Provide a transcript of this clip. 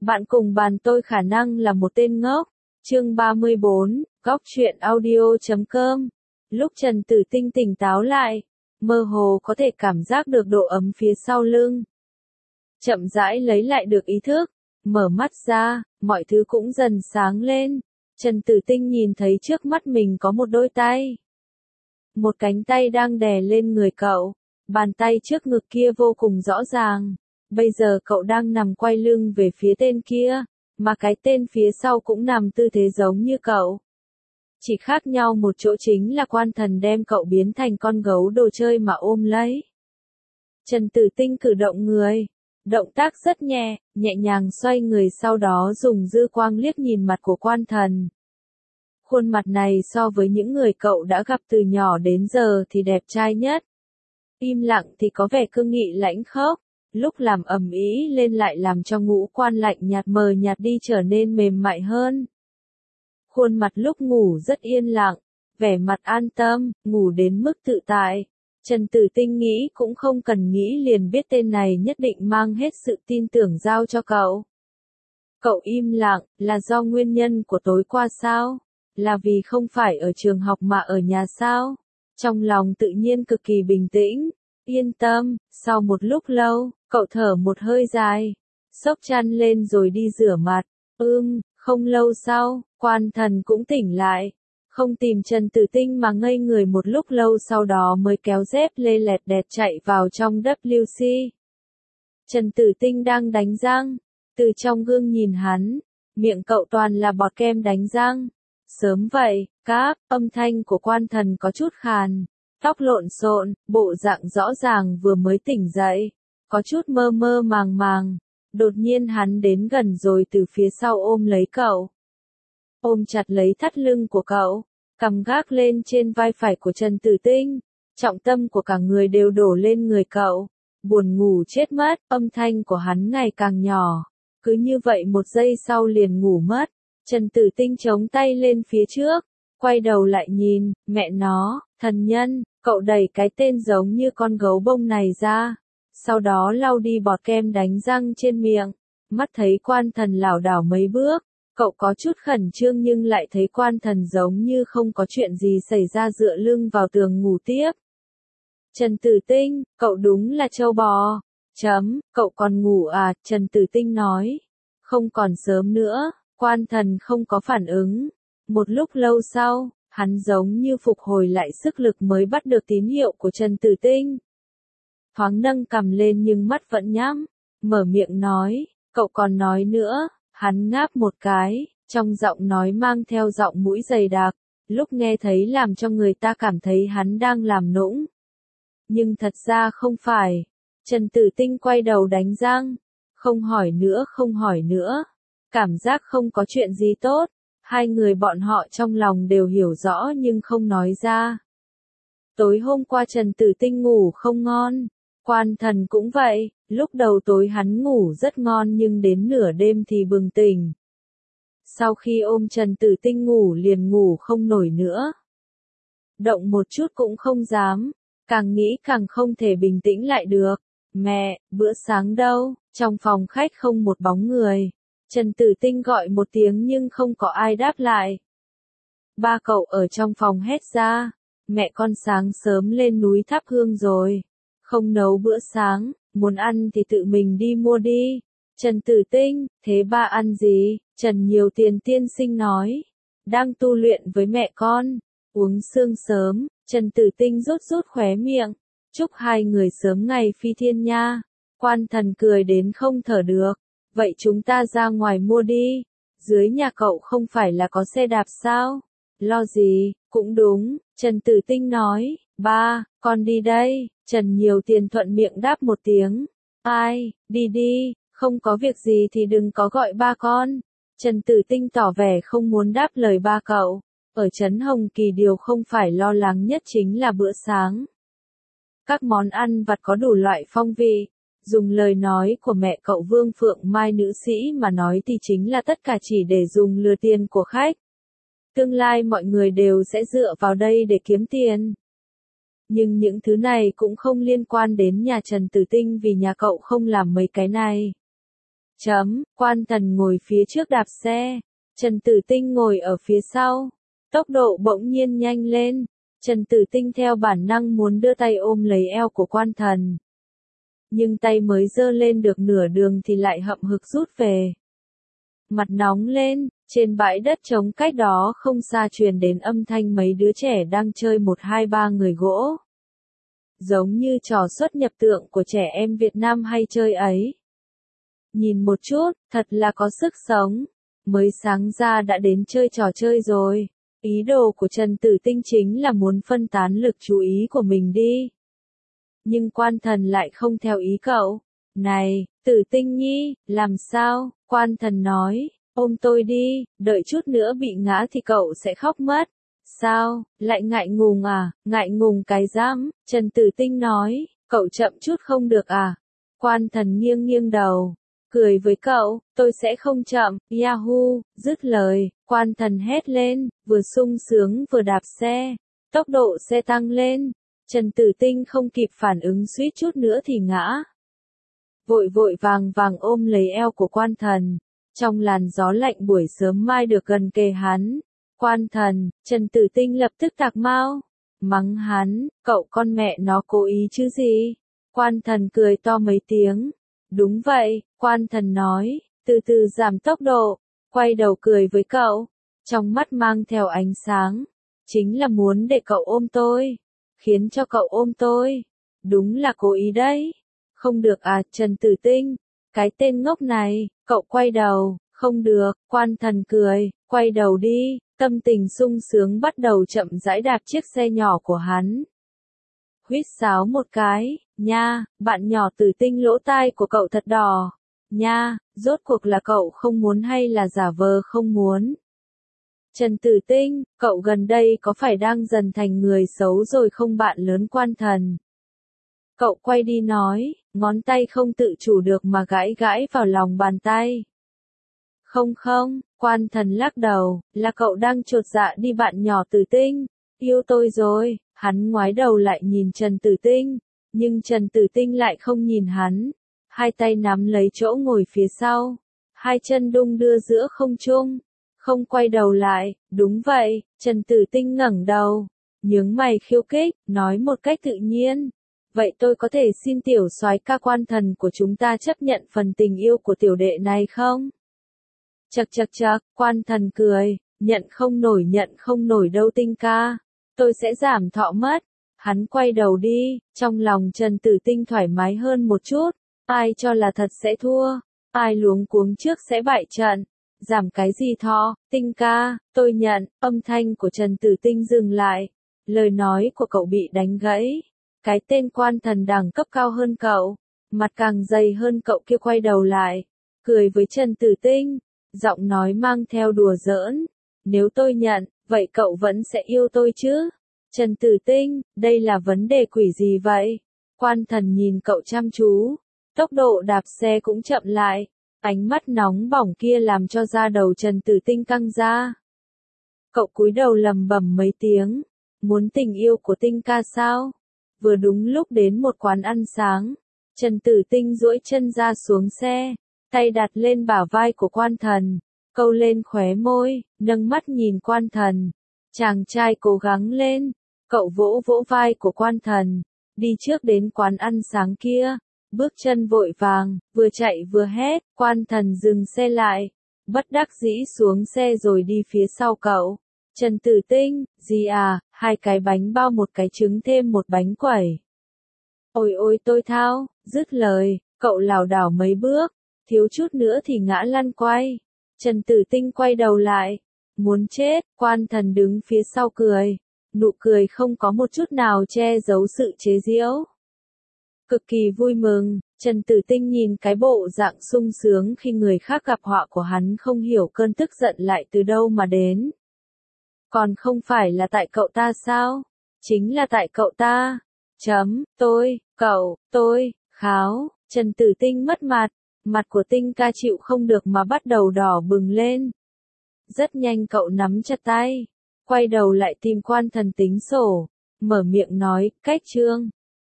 Bạn cùng bàn tôi khả năng là một tên ngốc. Chương 34, Góc truyện audio.com. Lúc Trần Tử Tinh tỉnh táo lại, mơ hồ có thể cảm giác được độ ấm phía sau lưng. Chậm rãi lấy lại được ý thức, mở mắt ra, mọi thứ cũng dần sáng lên. Trần Tử Tinh nhìn thấy trước mắt mình có một đôi tay. Một cánh tay đang đè lên người cậu, bàn tay trước ngực kia vô cùng rõ ràng. Bây giờ cậu đang nằm quay lưng về phía tên kia, mà cái tên phía sau cũng nằm tư thế giống như cậu. Chỉ khác nhau một chỗ chính là Quan Thần đem cậu biến thành con gấu đồ chơi mà ôm lấy. Trần Tử Tinh cử động người, động tác rất nhẹ nhàng xoay người, sau đó dùng dư quang liếc nhìn mặt của Quan Thần. Khuôn mặt này so với những người cậu đã gặp từ nhỏ đến giờ thì đẹp trai nhất. Im lặng thì có vẻ cương nghị lãnh khốc, lúc làm ầm ĩ lên lại làm cho ngũ quan lạnh nhạt mờ nhạt đi trở nên mềm mại hơn. Khuôn mặt lúc ngủ rất yên lặng, vẻ mặt an tâm, ngủ đến mức tự tại. Trần Tử Tinh nghĩ cũng không cần nghĩ liền biết tên này nhất định mang hết sự tin tưởng giao cho cậu. Cậu im lặng, là do nguyên nhân của tối qua sao? Là vì không phải ở trường học mà ở nhà sao? Trong lòng tự nhiên cực kỳ bình tĩnh, yên tâm. Sau một lúc lâu, cậu thở một hơi dài, xốc chăn lên rồi đi rửa mặt. Không lâu sau, Quan Thần cũng tỉnh lại, không tìm Trần Tử Tinh mà ngây người một lúc lâu, sau đó mới kéo dép lê lẹt đẹt chạy vào trong WC. Trần Tử Tinh đang đánh răng, từ trong gương nhìn hắn, miệng cậu toàn là bọt kem đánh răng. Sớm vậy, âm thanh của Quan Thần có chút khàn, tóc lộn xộn, bộ dạng rõ ràng vừa mới tỉnh dậy, có chút mơ mơ màng màng. Đột nhiên hắn đến gần rồi từ phía sau ôm lấy cậu. Ôm chặt lấy thắt lưng của cậu, cằm gác lên trên vai phải của Trần Tử Tinh, trọng tâm của cả người đều đổ lên người cậu. Buồn ngủ chết mất, âm thanh của hắn ngày càng nhỏ, cứ như vậy một giây sau liền ngủ mất. Trần Tử Tinh chống tay lên phía trước, quay đầu lại nhìn, mẹ nó, thần nhân, cậu đẩy cái tên giống như con gấu bông này ra, sau đó lau đi bọt kem đánh răng trên miệng. Mắt thấy Quan Thần lảo đảo mấy bước, cậu có chút khẩn trương nhưng lại thấy Quan Thần giống như không có chuyện gì xảy ra, dựa lưng vào tường ngủ tiếp. Trần Tử Tinh, cậu đúng là trâu bò. Cậu còn ngủ à? Trần Tử Tinh nói. Không còn sớm nữa. Quan Thần không có phản ứng. Một lúc lâu sau, hắn giống như phục hồi lại sức lực mới bắt được tín hiệu của Trần Tử Tinh. Thoáng nâng cằm lên nhưng mắt vẫn nhắm, mở miệng nói, cậu còn nói nữa. Hắn ngáp một cái, trong giọng nói mang theo giọng mũi dày đặc, lúc nghe thấy làm cho người ta cảm thấy hắn đang làm nũng. Nhưng thật ra không phải. Trần Tử Tinh quay đầu đánh răng, không hỏi nữa. Cảm giác không có chuyện gì tốt, hai người bọn họ trong lòng đều hiểu rõ nhưng không nói ra. Tối hôm qua Trần Tử Tinh ngủ không ngon, Quan Thần cũng vậy, lúc đầu tối hắn ngủ rất ngon nhưng đến nửa đêm thì bừng tỉnh. Sau khi ôm Trần Tử Tinh ngủ liền ngủ không nổi nữa. Động một chút cũng không dám, càng nghĩ càng không thể bình tĩnh lại được. Mẹ, bữa sáng đâu? Trong phòng khách không một bóng người. Trần Tử Tinh gọi một tiếng nhưng không có ai đáp lại. Ba cậu ở trong phòng hét ra, mẹ con sáng sớm lên núi thắp hương rồi, không nấu bữa sáng, muốn ăn thì tự mình đi mua đi. Trần Tử Tinh, thế ba ăn gì? Trần Nhiều Tiền tiên sinh nói, đang tu luyện với mẹ con, uống sương sớm. Trần Tử Tinh rút khóe miệng, chúc hai người sớm ngày phi thiên nha. Quan Thần cười đến không thở được. Vậy chúng ta ra ngoài mua đi, dưới nhà cậu không phải là có xe đạp sao? Lo gì, cũng đúng, Trần Tử Tinh nói, ba, con đi đây. Trần Nhiều Tiền thuận miệng đáp một tiếng, ai, đi, không có việc gì thì đừng có gọi ba con. Trần Tử Tinh tỏ vẻ không muốn đáp lời ba cậu, ở Trấn Hồng Kỳ điều không phải lo lắng nhất chính là bữa sáng. Các món ăn vặt có đủ loại phong vị. Dùng lời nói của mẹ cậu Vương Phượng Mai nữ sĩ mà nói thì chính là tất cả chỉ để dùng lừa tiền của khách. Tương lai mọi người đều sẽ dựa vào đây để kiếm tiền. Nhưng những thứ này cũng không liên quan đến nhà Trần Tử Tinh vì nhà cậu không làm mấy cái này. Quan Thần ngồi phía trước đạp xe, Trần Tử Tinh ngồi ở phía sau. Tốc độ bỗng nhiên nhanh lên, Trần Tử Tinh theo bản năng muốn đưa tay ôm lấy eo của Quan Thần. Nhưng tay mới giơ lên được nửa đường thì lại hậm hực rút về. Mặt nóng lên, trên bãi đất trống cách đó không xa truyền đến âm thanh mấy đứa trẻ đang chơi 1-2-3 người gỗ. Giống như trò xuất nhập tượng của trẻ em Việt Nam hay chơi ấy. Nhìn một chút, thật là có sức sống. Mới sáng ra đã đến chơi trò chơi rồi. Ý đồ của Trần Tử Tinh chính là muốn phân tán lực chú ý của mình đi. Nhưng Quan Thần lại không theo ý cậu. Này, Tử Tinh nhi, làm sao? Quan Thần nói, ôm tôi đi, đợi chút nữa bị ngã thì cậu sẽ khóc mất. Sao, lại ngại ngùng à? Ngại ngùng cái rắm, Trần Tử Tinh nói, cậu chậm chút không được à? Quan Thần nghiêng nghiêng đầu, cười với cậu, tôi sẽ không chậm, Yahoo, dứt lời, Quan Thần hét lên, vừa sung sướng vừa đạp xe, tốc độ xe tăng lên, Trần Tử Tinh không kịp phản ứng suýt chút nữa thì ngã. Vội vội vàng vàng ôm lấy eo của Quan Thần, trong làn gió lạnh buổi sớm mai được gần kề hắn. Quan Thần, Trần Tử Tinh lập tức tạc mau, mắng hắn, cậu con mẹ nó cố ý chứ gì? Quan Thần cười to mấy tiếng. Đúng vậy, Quan Thần nói, từ từ giảm tốc độ, quay đầu cười với cậu, trong mắt mang theo ánh sáng, chính là muốn để cậu ôm tôi, khiến cho cậu ôm tôi, đúng là cố ý đấy. Không được à, Trần Tử Tinh, cái tên ngốc này, cậu quay đầu, không được, Quan Thần cười, quay đầu đi, tâm tình sung sướng bắt đầu chậm rãi đạp chiếc xe nhỏ của hắn. Huýt sáo một cái, nha, bạn nhỏ Tử Tinh lỗ tai của cậu thật đỏ, nha, rốt cuộc là cậu không muốn hay là giả vờ không muốn? Trần Tử Tinh, cậu gần đây có phải đang dần thành người xấu rồi không bạn lớn Quan Thần? Cậu quay đi nói, ngón tay không tự chủ được mà gãi gãi vào lòng bàn tay. Không không, Quan Thần lắc đầu, là cậu đang chột dạ đi bạn nhỏ Tử Tinh, yêu tôi rồi. Hắn ngoái đầu lại nhìn Trần Tử Tinh, nhưng Trần Tử Tinh lại không nhìn hắn, hai tay nắm lấy chỗ ngồi phía sau, hai chân đung đưa giữa không trung, không quay đầu lại. Đúng vậy, Trần Tử Tinh ngẩng đầu, nhướng mày khiêu khích, nói một cách tự nhiên, vậy tôi có thể xin tiểu soái ca Quan Thần của chúng ta chấp nhận phần tình yêu của tiểu đệ này không? Chậc chậc chậc, Quan Thần cười, nhận không nổi đâu Tinh ca. Tôi sẽ giảm thọ mất. Hắn quay đầu đi, trong lòng Trần Tử Tinh thoải mái hơn một chút. Ai cho là thật sẽ thua, ai luống cuống trước sẽ bại trận. Giảm cái gì thọ, Tinh ca, tôi nhận. Âm thanh của Trần Tử Tinh dừng lại. Lời nói của cậu bị đánh gãy. Cái tên Quan Thần đẳng cấp cao hơn cậu, mặt càng dày hơn cậu kia quay đầu lại, cười với Trần Tử Tinh, giọng nói mang theo đùa giỡn. Nếu tôi nhận, vậy cậu vẫn sẽ yêu tôi chứ? Trần Tử Tinh, đây là vấn đề quỷ gì vậy? Quan Thần nhìn cậu chăm chú, tốc độ đạp xe cũng chậm lại, ánh mắt nóng bỏng kia làm cho da đầu Trần Tử Tinh căng ra. Cậu cúi đầu lầm bầm mấy tiếng, muốn tình yêu của Tinh ca sao? Vừa đúng lúc đến một quán ăn sáng, Trần Tử Tinh duỗi chân ra xuống xe, tay đặt lên bả vai của Quan Thần, câu lên khóe môi, nâng mắt nhìn Quan Thần. Chàng trai cố gắng lên, cậu vỗ vỗ vai của Quan Thần, đi trước đến quán ăn sáng kia, bước chân vội vàng, vừa chạy vừa hét. Quan Thần dừng xe lại, bất đắc dĩ xuống xe rồi đi phía sau cậu. Trần Tử Tinh, gì à, 2 cái bánh bao 1 cái trứng thêm 1 bánh quẩy. Ôi ôi tôi thao, dứt lời, cậu lảo đảo mấy bước, thiếu chút nữa thì ngã lăn quay. Trần Tử Tinh quay đầu lại, muốn chết. Quan Thần đứng phía sau cười, nụ cười không có một chút nào che giấu sự chế giễu. Cực kỳ vui mừng, Trần Tử Tinh nhìn cái bộ dạng sung sướng khi người khác gặp họa của hắn không hiểu cơn tức giận lại từ đâu mà đến. Còn không phải là tại cậu ta sao? Chính là tại cậu ta. Tôi, kháo, Trần Tử Tinh mất mặt của Tinh ca chịu không được mà bắt đầu đỏ bừng lên. Rất nhanh cậu nắm chặt tay, quay đầu lại tìm Quan Thần tính sổ, mở miệng nói, cách trương.